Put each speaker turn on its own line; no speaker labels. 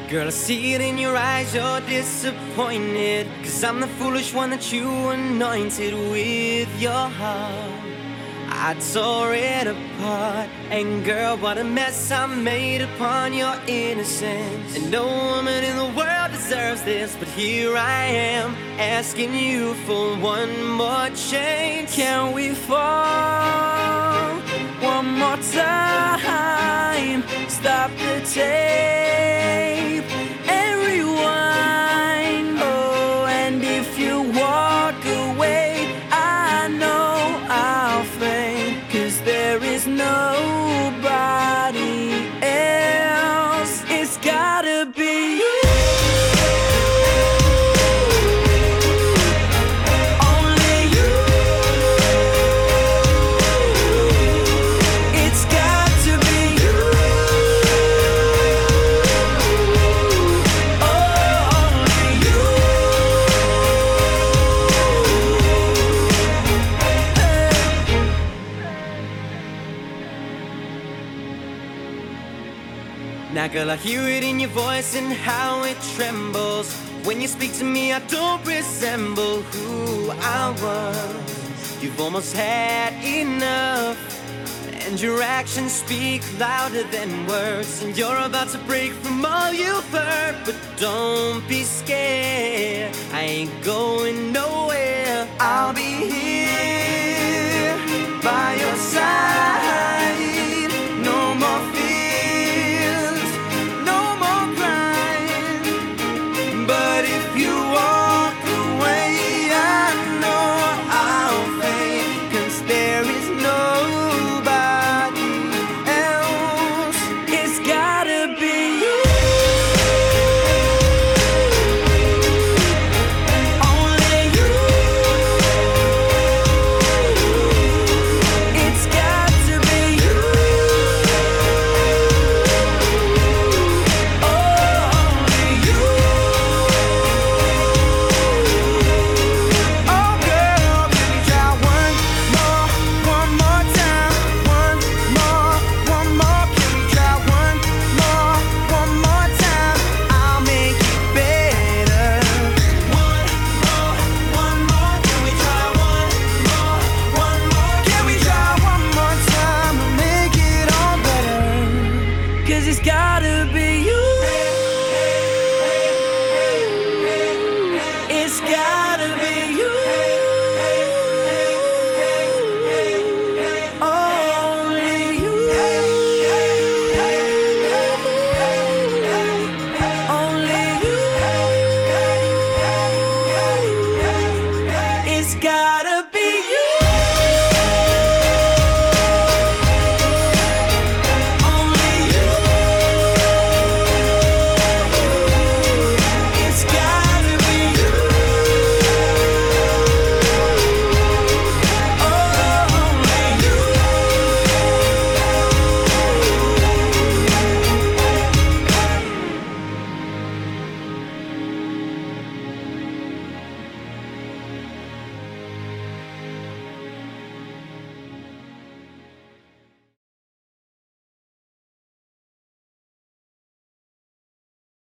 Girl, I see it in your eyes, you're disappointed. Cause I'm the foolish one that you anointed with your heart. I tore it apart. And girl, what a mess I made upon your innocence. And no woman in the world deserves this, but here I am, asking you for one more chance.
Can we fall one more time? Stop the tape and rewind. Oh, and if you walk away, I know I'll faint. 'Cause there is nobody else. It's gotta be you.
Now girl, I hear it in your voice and how it trembles. When you speak to me, I don't resemble who I was. You've almost had enough, and your actions speak louder than words. And you're about to break from all you've heard, but don't be scared, I ain't going nowhere. I'll